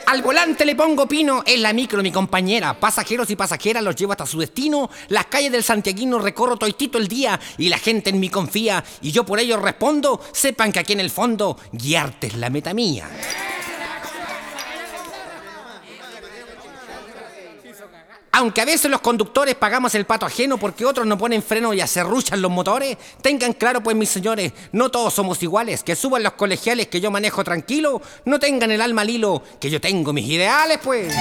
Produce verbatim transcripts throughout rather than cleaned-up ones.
Al volante le pongo pino, es la micro mi compañera. Pasajeros y pasajeras los llevo hasta su destino. Las calles del santiaguino recorro toitito el día y la gente en mí confía y yo por ello respondo. Sepan que aquí en el fondo guiarte es la meta mía. Aunque a veces los conductores pagamos el pato ajeno porque otros no ponen freno y acerruchan los motores, tengan claro pues mis señores, no todos somos iguales, que suban los colegiales que yo manejo tranquilo, no tengan el alma al hilo, que yo tengo mis ideales pues.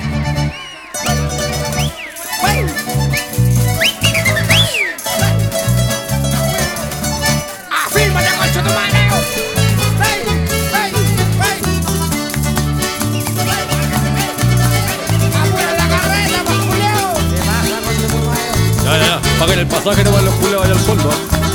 ¡Bueno! ¡Afírmate, concha tu madre! Ya, ya, ya. Paguen el pasaje, no van los culos allá al fondo.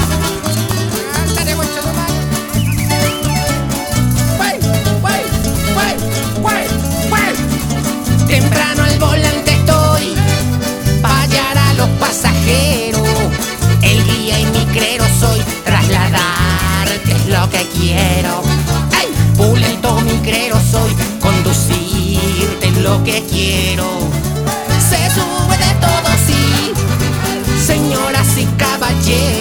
Temprano al volante estoy, pa' hallar a los pasajeros. El guía y micrero soy, trasladarte es lo que quiero. ¡Ey! Pulento micrero soy, conducirte es lo que quiero. Se sube de todo, sí, señoras y caballeros.